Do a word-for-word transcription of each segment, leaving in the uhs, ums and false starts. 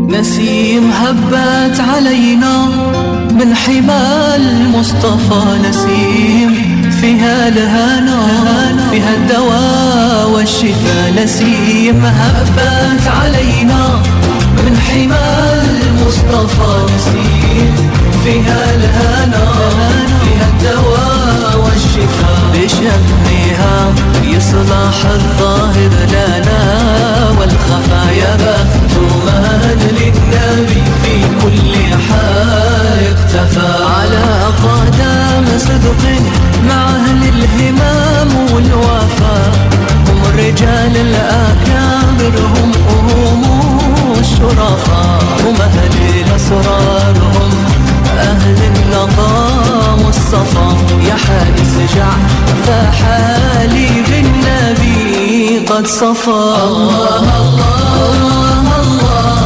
نسيم هبت علينا من حمى المصطفى نسيم فيها الهنا فيها الدواء والشفاء نسيم هبت علينا من حمى المصطفى نسيم فيها الهنا فيها الدواء والشفاء بشمها يصلح الظاهر لنا والخفايا بخت من للنبي في كل حال اختفى على قدم صدق مع أهل الهمام والوفاء هم الرجال الأكابر هم هم الشرفاء هم أهل الأسرار هم أهل النظام والصفا يا حارس جع فحالي بالنبي قد صفى الله الله الله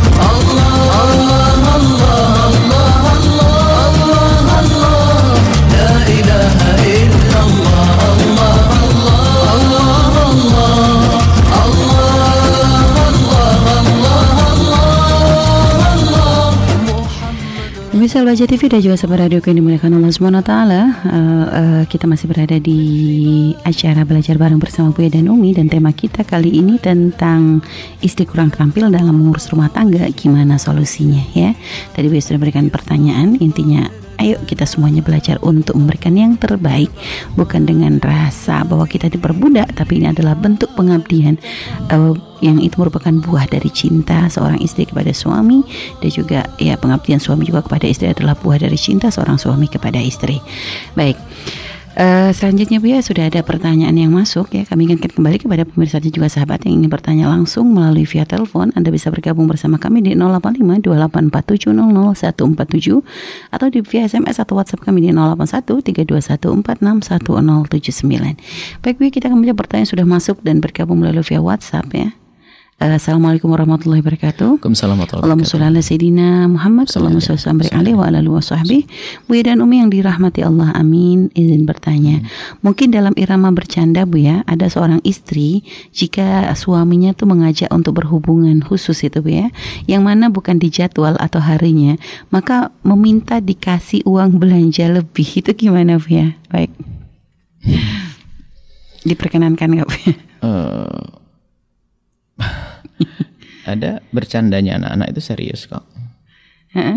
الله الله الله الله الله لا إله إلا الله الله الله الله Pemirsa Al-Bahjah T V dan juga sahabat radio yang dimuliakan Allah subhanahu wa taala, uh, uh, kita masih berada di acara belajar bareng bersama Buya dan Umi, dan tema kita kali ini tentang istri kurang terampil dalam mengurus rumah tangga, gimana solusinya ya. Tadi Buya sudah berikan pertanyaan, intinya ayo kita semuanya belajar untuk memberikan yang terbaik, bukan dengan rasa bahwa kita diperbudak, tapi ini adalah bentuk pengabdian uh, yang itu merupakan buah dari cinta seorang istri kepada suami, dan juga ya pengabdian suami juga kepada istri adalah buah dari cinta seorang suami kepada istri. Baik. Uh, selanjutnya Bu ya, sudah ada pertanyaan yang masuk ya. Kami ingatkan kembali kepada pemirsa dan juga sahabat yang ingin bertanya langsung melalui via telepon. Anda bisa bergabung bersama kami di nol delapan lima dua delapan empat tujuh nol nol satu empat tujuh atau di via S M S atau WhatsApp kami di nol delapan satu tiga dua satu empat enam satu nol tujuh sembilan. Baik Bu, kita akan menjawab pertanyaan sudah masuk dan bergabung melalui via WhatsApp ya. Assalamualaikum warahmatullahi wabarakatuh. Waalaikumsalam warahmatullahi Allahumma sholli ala sayyidina Muhammad Allahumma sholli wa barik alaihi wa ala alihi washabbihi. Bu dan Umi yang dirahmati Allah, amin. Izin bertanya, hmm. mungkin dalam irama bercanda Bu ya, ada seorang istri jika suaminya tuh mengajak untuk berhubungan khusus itu Bu ya, yang mana bukan di jadwal atau harinya, maka meminta dikasih uang belanja lebih, itu gimana Bu ya? Baik. Diperkenankan nggak Bu ya? Uh... Ada bercandanya anak-anak itu serius kok. Uh-uh.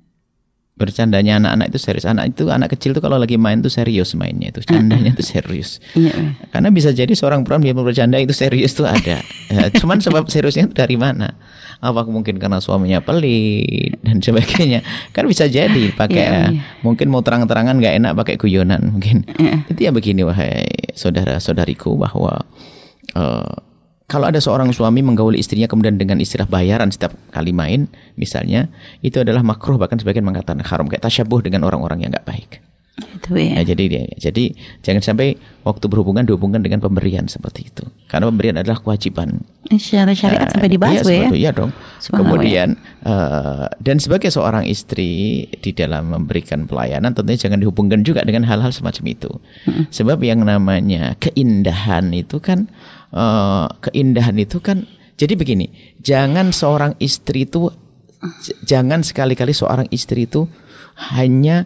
Bercandanya anak-anak itu serius. Anak itu anak kecil tuh kalau lagi main tuh serius mainnya itu, candanya tuh serius. Uh-uh. Karena bisa jadi seorang perempuan dia bercanda itu serius tuh ada. Ya, cuman sebab seriusnya itu dari mana? Apa mungkin karena suaminya pelit dan sebagainya? Kan bisa jadi pakai yeah, yeah. mungkin mau terang-terangan nggak enak pakai guyonan mungkin. Uh-uh. Itu ya begini wahai saudara-saudariku, bahwa uh, kalau ada seorang suami menggauli istrinya kemudian dengan istilah bayaran setiap kali main, misalnya, itu adalah makruh, bahkan sebagian mengatakan haram, kayak tasyabuh dengan orang-orang yang nggak baik. Itu ya. Ya, jadi, jadi jangan sampai waktu berhubungan dihubungkan dengan pemberian seperti itu, karena pemberian adalah kewajiban. Secara syariat uh, sampai dibahas iya, ya. Iya dong. Kemudian uh, dan sebagai seorang istri di dalam memberikan pelayanan tentunya jangan dihubungkan juga dengan hal-hal semacam itu. Hmm. Sebab yang namanya keindahan itu kan Uh, keindahan itu kan, jadi begini, jangan seorang istri itu j- jangan sekali-kali seorang istri itu hanya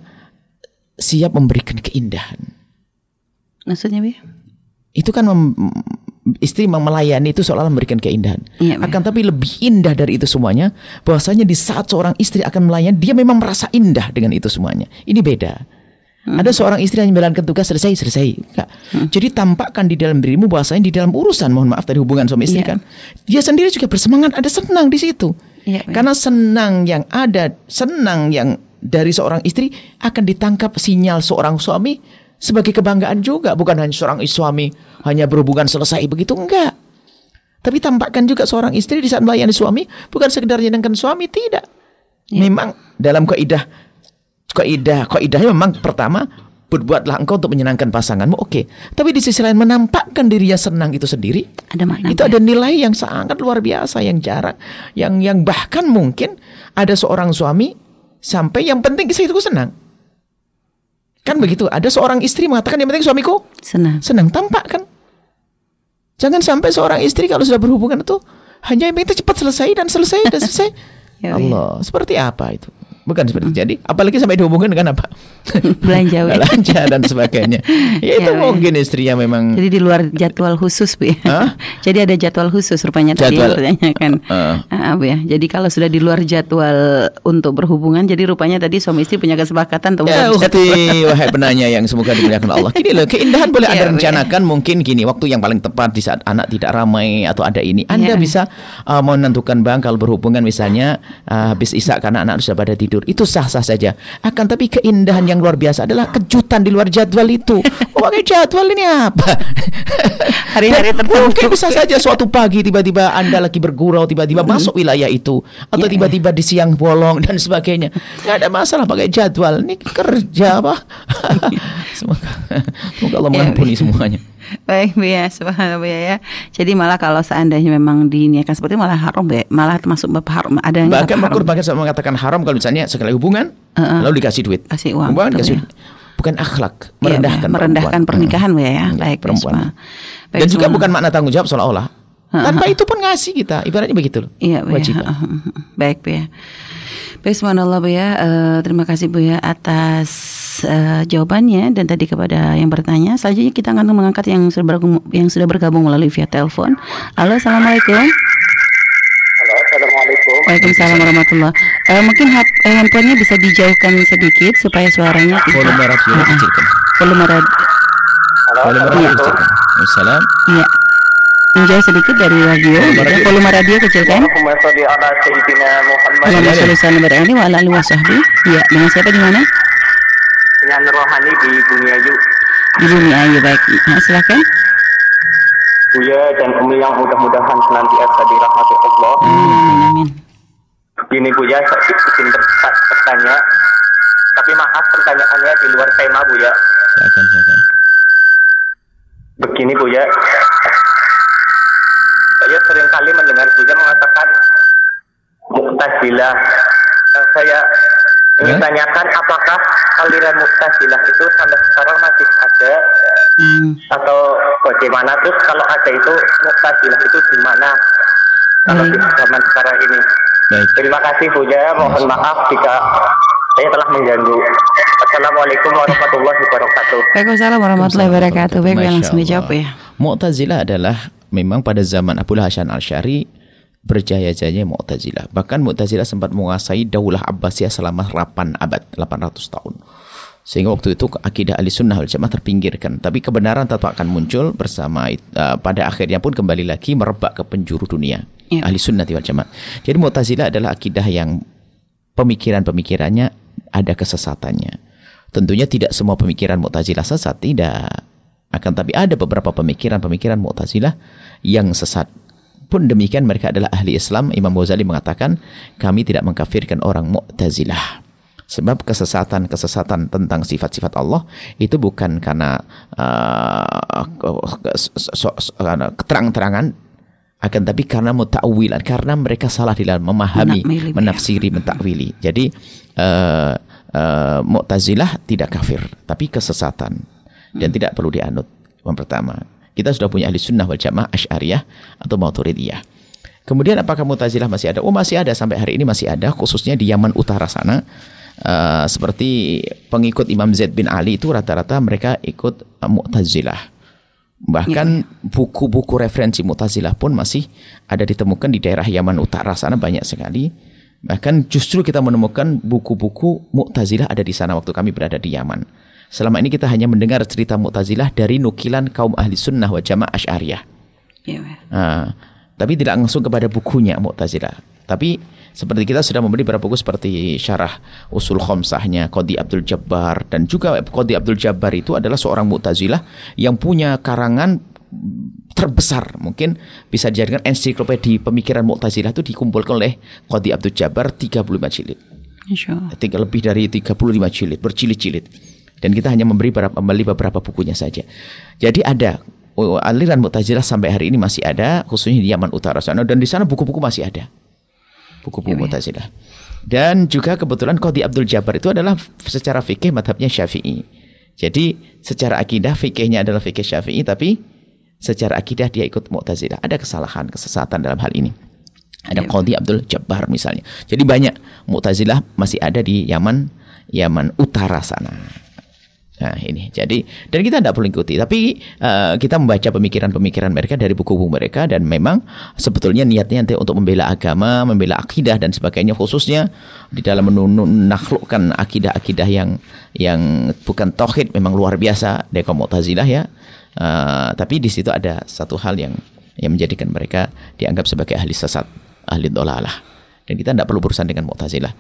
siap memberikan keindahan. Maksudnya Bi? Itu kan mem- istri melayani itu seolah-olah memberikan keindahan. Ya, akan tapi lebih indah dari itu semuanya, bahwasanya di saat seorang istri akan melayani, dia memang merasa indah dengan itu semuanya. Ini beda. Hmm. Ada seorang istri yang menjalankan tugas selesai selesai. Hmm. Jadi tampakkan di dalam dirimu bahwasanya di dalam urusan, mohon maaf, tadi hubungan suami istri yeah. kan, dia sendiri juga bersemangat, ada senang di situ. Yeah, Karena yeah. senang yang ada, senang yang dari seorang istri akan ditangkap sinyal seorang suami sebagai kebanggaan juga, bukan hanya seorang suami hanya berhubungan selesai begitu, enggak. Tapi tampakkan juga seorang istri di saat melayani suami bukan sekedar menyenangkan suami, tidak. Yeah. Memang dalam kaidah Kaidah, kaidahnya memang pertama, berbuatlah engkau untuk menyenangkan pasanganmu, oke. Okay. Tapi di sisi lain menampakkan dirinya senang itu sendiri, ada makna, itu ada nilai yang sangat luar biasa, yang jarang, yang yang bahkan mungkin ada seorang suami sampai yang penting istri itu senang. Kan begitu. Ada seorang istri mengatakan yang penting suamiku senang. Senang, tampakkan. Jangan sampai seorang istri kalau sudah berhubungan itu hanya yang penting cepat selesai dan selesai dan selesai. Ya, Allah, ya. Seperti apa itu? Bukan seperti hmm. jadi, apalagi sampai dihubungkan dengan apa? Belanja, belanja dan sebagainya. Ya itu ya, mungkin istrinya memang. Jadi di luar jadwal khusus, Bu. Ya. Jadi ada jadwal khusus rupanya jadwal. tadi yang ditanyakan, uh. uh, Bu ya. Jadi kalau sudah di luar jadwal untuk berhubungan, jadi rupanya tadi suami istri punya kesepakatan untuk ya, ukti, wahai penanya yang semoga dimuliakan Allah. Gini loh, keindahan boleh ya, Anda rencanakan ya. Mungkin gini, waktu yang paling tepat di saat anak tidak ramai atau ada ini, Anda ya. Bisa uh, menentukan bang kalau berhubungan misalnya uh, habis isya karena anak sudah pada tidur. Itu sah-sah saja. Akan tapi keindahan yang luar biasa adalah kejutan di luar jadwal itu. Oh, pakai jadwal ini apa? Hari-hari tertentu. Mungkin bisa saja suatu pagi tiba-tiba Anda lagi bergurau, tiba-tiba hmm. masuk wilayah itu, atau yeah. tiba-tiba di siang bolong dan sebagainya. Tidak ada masalah pakai jadwal. Ini kerja apa? Semoga, semoga Allah mengampuni semuanya. Baik, Bu ya, subhanallah ya. Jadi malah kalau seandainya memang diniakan seperti malah haram, ya, malah termasuk bab haram. Ada yang bahkan makur bahkan mengatakan haram kalau misalnya sekali hubungan uh-uh. lalu dikasih duit. Kasih uang. Hubungan kasih ya. Bukan akhlak, merendahkan, ya, merendahkan pernikahan, Bu ya. Hmm. Baik, perempuan. Baik, dan juga bukan makna tanggung jawab seolah-olah. Uh-huh. Tanpa itu pun ngasih kita, ibaratnya begitu loh. Iya, Bu ya. Uh-huh. Baik, Bu ya. Baik, subhanallah, Bu ya. Uh, terima kasih, Bu ya, atas uh, jawabannya dan tadi kepada yang bertanya. Selanjutnya kita akan mengangkat yang sudah bergabung, yang sudah bergabung melalui via telepon. Halo, assalamualaikum. Halo, assalamualaikum. Waalaikumsalam warahmatullah. Uh, mungkin ha- eh, handphonenya bisa dijauhkan sedikit supaya suaranya tidak. Volume radio kecilkan. Volume radio. Halo, volume radio kecilkan. Assalam. Iya. Menjauh sedikit dari radio. Ya, volume radio kecilkan. Allahumma sholli ala sayyidina Muhammad. Allahumma sholli ala wa ala alihi wa sahbihi. Iya, dengan siapa di mana? Dengan Rohani di Bumi Ayu. Di Bumi Ayu, baik. Nah, silakan. Buya dan Umi yang mudah-mudahan senantiasa dirahmati Allah. Amin, amin. Begini Buya, saya izin bertanya. Tapi maaf pertanyaannya di luar tema Buya. Silakan, silakan. Begini Buya. Saya sering kali mendengar Buya mengatakan Mu'tazilah. Nah, saya ingin yeah. tanyakan apakah aliran Mu'tazilah itu sampai sekarang masih ada hmm. atau bagaimana? Terus kalau ada itu Mu'tazilah itu di mana? Kalau hmm. di zaman sekarang ini. Baik. Terima kasih Buya. Mohon maaf jika saya telah mengganggu. Assalamualaikum warahmatullahi wabarakatuh. Waalaikumsalam warahmatullahi wabarakatuh. Baik, langsung dijawab ya. Mu'tazilah adalah memang pada zaman Abul Hasan Al-Syari berjaya-jayanya Mu'tazilah. Bahkan Mu'tazilah sempat menguasai Daulah Abbasiyah selama delapan abad, delapan ratus tahun. Sehingga waktu itu akidah Ahlussunnah wal Jamaah terpinggirkan. Tapi kebenaran tetap akan muncul bersama uh, pada akhirnya pun kembali lagi merebak ke penjuru dunia. Ya. Ahlussunnah wal Jamaah. Jadi Mu'tazilah adalah akidah yang pemikiran-pemikirannya ada kesesatannya. Tentunya tidak semua pemikiran Mu'tazilah sesat, tidak. Akan tapi ada beberapa pemikiran-pemikiran Mu'tazilah yang sesat. Pun demikian mereka adalah ahli Islam. Imam Ghazali mengatakan kami tidak mengkafirkan orang Mu'tazilah. Sebab kesesatan-kesesatan tentang sifat-sifat Allah itu bukan karena uh, keterang-terangan, akan tapi karena muta'awilan, karena mereka salah di dalam memahami, Menakmili, menafsiri, ya. mentakwili. Jadi uh, uh, Mu'tazilah tidak kafir, tapi kesesatan dan hmm. tidak perlu dianut. Yang pertama, kita sudah punya ahli sunnah wal jamaah Asy'ariyah atau Maturidiyah. Kemudian apakah Mu'tazilah masih ada? Oh, masih ada, sampai hari ini masih ada, khususnya di Yaman Utara sana. Uh, seperti pengikut Imam Zaid bin Ali itu rata-rata mereka ikut uh, Mu'tazilah. Bahkan ya. buku-buku referensi Mu'tazilah pun masih ada ditemukan di daerah Yaman Utara sana, banyak sekali. Bahkan justru kita menemukan buku-buku Mu'tazilah ada di sana waktu kami berada di Yaman. Selama ini kita hanya mendengar cerita Mu'tazilah dari nukilan kaum ahli sunnah wa jamaah Asy'ariyah. Ya. Uh, tapi tidak langsung kepada bukunya Mu'tazilah. Tapi seperti kita sudah memberi beberapa buku seperti Syarah Usul Khamsahnya Qadhi Abdul Jabbar, dan juga Qadhi Abdul Jabbar itu adalah seorang Mu'tazilah yang punya karangan terbesar, mungkin bisa dijadikan ensiklopedia pemikiran Mu'tazilah itu dikumpulkan oleh Qadhi Abdul Jabbar tiga puluh lima jilid. Insyaallah. Lebih dari tiga puluh lima jilid, berjilid-jilid. Dan kita hanya memberi beberapa, membeli beberapa bukunya saja. Jadi ada aliran Mu'tazilah sampai hari ini masih ada, khususnya di Yaman Utara sana, dan di sana buku-buku masih ada. Buku-buku Mu'tazilah. Dan juga kebetulan Qadhi Abdul Jabbar itu adalah secara fikih madhabnya Syafi'i. Jadi secara akidah fikihnya adalah fikih Syafi'i, tapi secara akidah dia ikut Mu'tazilah. Ada kesalahan, kesesatan dalam hal ini. Ada Qadhi Abdul Jabbar misalnya. Jadi banyak Mu'tazilah masih ada di Yaman, Yaman utara sana. Nah ini, jadi dan kita tidak perlu ikuti, tapi uh, kita membaca pemikiran-pemikiran mereka dari buku-buku mereka, dan memang sebetulnya niatnya nanti untuk membela agama, membela akidah dan sebagainya, khususnya di dalam menaklukkan akidah-akidah yang yang bukan tauhid, memang luar biasa dari kaum Mu'tazilah ya. Uh, tapi di situ ada satu hal yang yang menjadikan mereka dianggap sebagai ahli sesat, ahli dhalalah, dan kita tidak perlu berurusan dengan Mu'tazilah.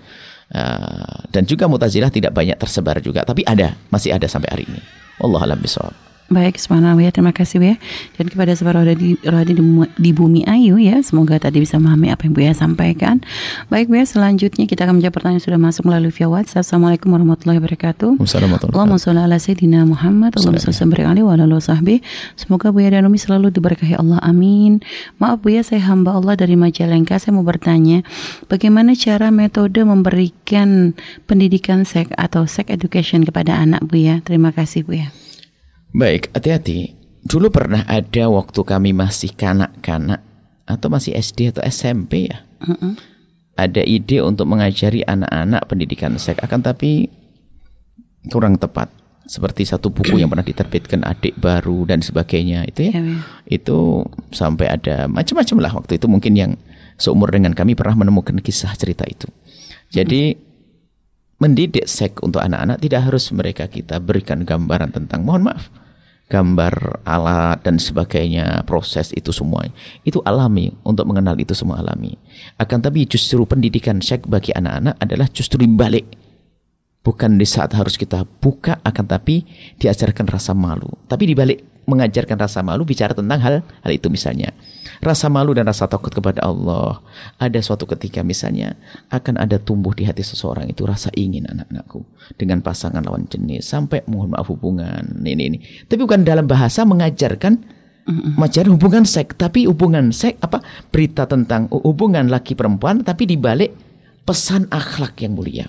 Uh, dan juga Mu'tazilah tidak banyak tersebar juga, tapi ada, masih ada sampai hari ini. Wallahu a'lam bishawab. Baik, subhanallah ya, terima kasih ya. Dan kepada sahabat roda di, roda di, di bumi ayu ya, semoga tadi bisa memahami apa yang Buya sampaikan. Baik Buya, selanjutnya kita akan menjawab pertanyaan yang sudah masuk melalui via WhatsApp. Assalamualaikum warahmatullahi wabarakatuh. Allahumma sholli ala sayyidina Muhammad, Allahumma sholli ala wa ala sahbihi. Semoga Buya dan Umi selalu diberkahi Allah, amin. Maaf Buya, saya hamba Allah dari Majalengka. Saya mau bertanya, bagaimana cara metode memberikan pendidikan seks atau sex education kepada anak Buya? Terima kasih Buya. Baik, hati-hati. Dulu pernah ada waktu kami masih kanak-kanak atau masih S D atau S M P ya. Uh-uh. Ada ide untuk mengajari anak-anak pendidikan seks, akan tapi kurang tepat. Seperti satu buku yang pernah diterbitkan Adik Baru dan sebagainya itu ya. Yeah, yeah. Itu sampai ada macam-macam lah waktu itu, mungkin yang seumur dengan kami pernah menemukan kisah cerita itu. Jadi uh-huh. mendidik seks untuk anak-anak tidak harus mereka kita berikan gambaran tentang, mohon maaf, gambar alat dan sebagainya, proses itu semua itu alami, untuk mengenal itu semua alami. Akan tapi justru pendidikan seks bagi anak-anak adalah justru dibalik, bukan di saat harus kita buka, akan tapi diajarkan rasa malu. Tapi dibalik mengajarkan rasa malu, bicara tentang hal hal itu, misalnya rasa malu dan rasa takut kepada Allah. Ada suatu ketika misalnya akan ada tumbuh di hati seseorang itu rasa ingin anak-anakku dengan pasangan lawan jenis sampai mohon maaf hubungan ini ini. Tapi bukan dalam bahasa mengajarkan mengajarkan hubungan seks, tapi hubungan seks apa berita tentang hubungan laki perempuan, tapi dibalik pesan akhlak yang mulia.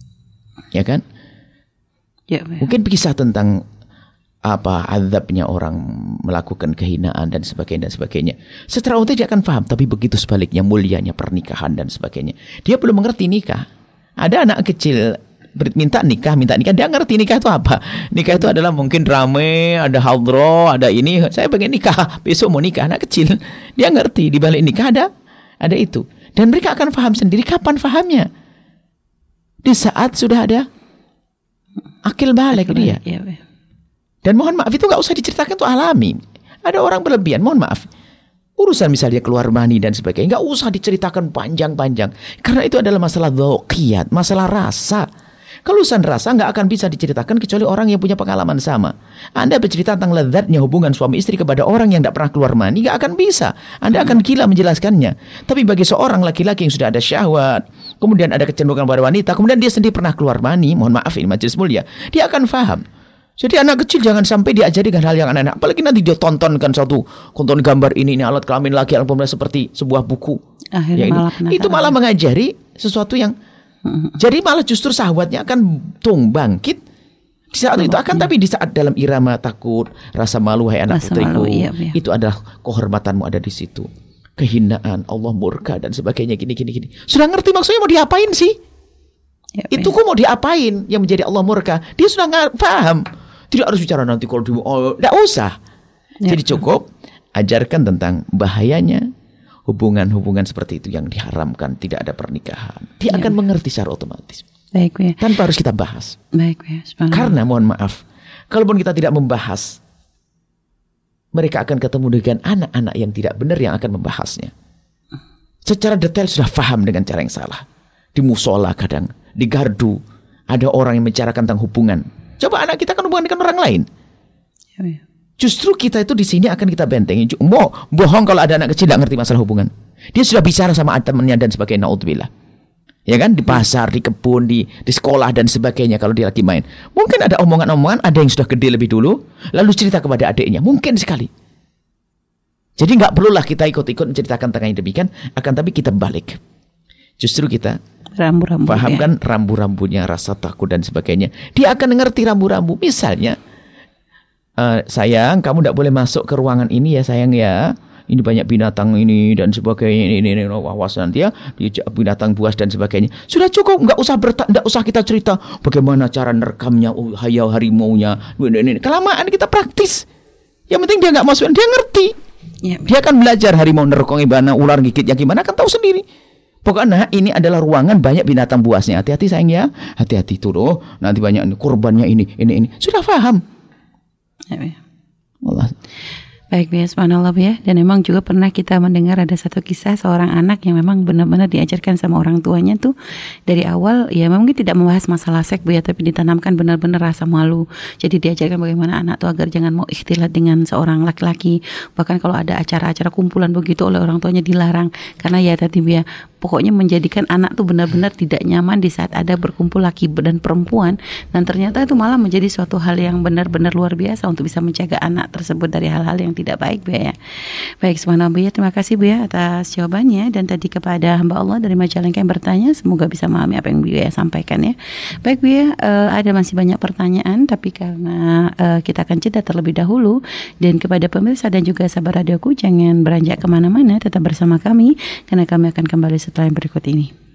Ya kan? Ya, ya. Mungkin kisah tentang apa azabnya orang melakukan kehinaan dan sebagainya dan sebagainya. Secara umum dia akan paham, tapi begitu sebaliknya mulianya pernikahan dan sebagainya. Dia belum mengerti nikah. Ada anak kecil minta nikah, minta nikah, dia ngerti nikah itu apa. Nikah itu adalah mungkin rame, ada hadroh, ada ini, saya pengen nikah, besok mau nikah, anak kecil. Dia ngerti di balik nikah ada ada itu. Dan mereka akan paham sendiri. Kapan fahamnya? Di saat sudah ada akil balik dia. Ya, ya. Dan mohon maaf, itu gak usah diceritakan, itu alami. Ada orang berlebihan, mohon maaf. Urusan misalnya keluar mani dan sebagainya, gak usah diceritakan panjang-panjang. Karena itu adalah masalah dzauqiyat, masalah rasa. Kalau urusan rasa gak akan bisa diceritakan kecuali orang yang punya pengalaman sama. Anda bercerita tentang lezatnya hubungan suami istri kepada orang yang gak pernah keluar mani, gak akan bisa. Anda akan gila menjelaskannya. Tapi bagi seorang laki-laki yang sudah ada syahwat, kemudian ada kecenderungan pada wanita, kemudian dia sendiri pernah keluar mani, mohon maaf ini majelis mulia, dia akan paham. Jadi anak kecil jangan sampai diajari dengan hal yang aneh-aneh. Apalagi nanti dia tontonkan satu konten gambar ini, ini alat kelamin laki, alat perempuan seperti sebuah buku. Ya, ini, itu malah mengajari sesuatu yang mm-hmm. jadi malah justru sahabatnya akan tung bangkit di saat oh, itu akan iya. Tapi di saat dalam irama takut, rasa malu, hai anak putriku, iya, iya. Itu adalah kehormatanmu ada di situ. Kehinaan, Allah murka dan sebagainya, gini gini gini. Sudah ngerti maksudnya mau diapain sih? Ya, itu kok mau diapain yang menjadi Allah murka? Dia sudah nggak paham. Tidak harus bicara nanti kalau di oh, tidak usah. Ya. Jadi cukup ajarkan tentang bahayanya hubungan-hubungan seperti itu yang diharamkan, tidak ada pernikahan. Dia ya. akan mengerti secara otomatis. Baik, ya. Tanpa harus kita bahas. Baik, ya. Karena mohon maaf, kalaupun kita tidak membahas, mereka akan ketemu dengan anak-anak yang tidak benar yang akan membahasnya. Secara detail sudah paham dengan cara yang salah. Di musola kadang, di gardu, ada orang yang membicarakan tentang hubungan. Coba anak kita kan hubungan dengan orang lain. Ya, ya. Justru kita itu di sini akan kita bentengi. Mau bohong kalau ada anak kecil tidak ngerti masalah hubungan. Dia sudah bicara sama temannya dan sebagainya. Naudzubillah. Ya kan, di pasar, di kebun, di di sekolah dan sebagainya kalau dia lagi main. Mungkin ada omongan-omongan, ada yang sudah gede lebih dulu, lalu cerita kepada adiknya. Mungkin sekali. Jadi nggak perlulah kita ikut-ikut menceritakan tentang yang demikian, akan tapi kita balik. Justru kita rambu-rambu, pahamkan ya. rambu-rambunya, rasa takut dan sebagainya. Dia akan mengerti rambu-rambu. Misalnya, uh, sayang, kamu tidak boleh masuk ke ruangan ini ya sayang ya. ini banyak binatang ini dan sebagainya, ini ini wawasan dia binatang buas dan sebagainya. Sudah cukup, nggak usah berta, nggak usah kita cerita bagaimana cara nerekamnya, oh, hayau harimaunya, ini, ini. Kelamaan kita praktis. Yang penting dia nggak masuk, dia ngerti. Ya, dia akan belajar harimau nerekong gimana, ular gigitnya gimana, kan tahu sendiri. Pokoknya ini adalah ruangan banyak binatang buasnya. Hati-hati sayang ya, hati-hati tuh loh. Nanti banyak korbannya ini, ini, ini. Sudah paham. Ya, ya. Allah. Baik, ya, subhanallah ya. Dan memang juga pernah kita mendengar ada satu kisah seorang anak yang memang benar-benar diajarkan sama orang tuanya tuh dari awal, ya memang tidak membahas masalah seks Bu ya, tapi ditanamkan benar-benar rasa malu. Jadi diajarkan bagaimana anak tuh agar jangan mau ikhtilat dengan seorang laki-laki. Bahkan kalau ada acara-acara kumpulan begitu oleh orang tuanya dilarang. Karena ya tadi ya, pokoknya menjadikan anak tuh benar-benar tidak nyaman di saat ada berkumpul laki dan perempuan. Dan ternyata itu malah menjadi suatu hal yang benar-benar luar biasa untuk bisa menjaga anak tersebut dari hal-hal yang tidak baik Bu ya. Baik, subhanallah Bu ya, terima kasih Bu ya atas jawabannya. Dan tadi kepada hamba Allah dari Majalengka yang bertanya, semoga bisa memahami apa yang Bu ya sampaikan ya. Baik Bu ya, uh, ada masih banyak pertanyaan, tapi karena uh, kita akan jeda terlebih dahulu. Dan kepada pemirsa dan juga sahabat radioku, jangan beranjak kemana-mana, tetap bersama kami karena kami akan kembali setelah yang berikut ini.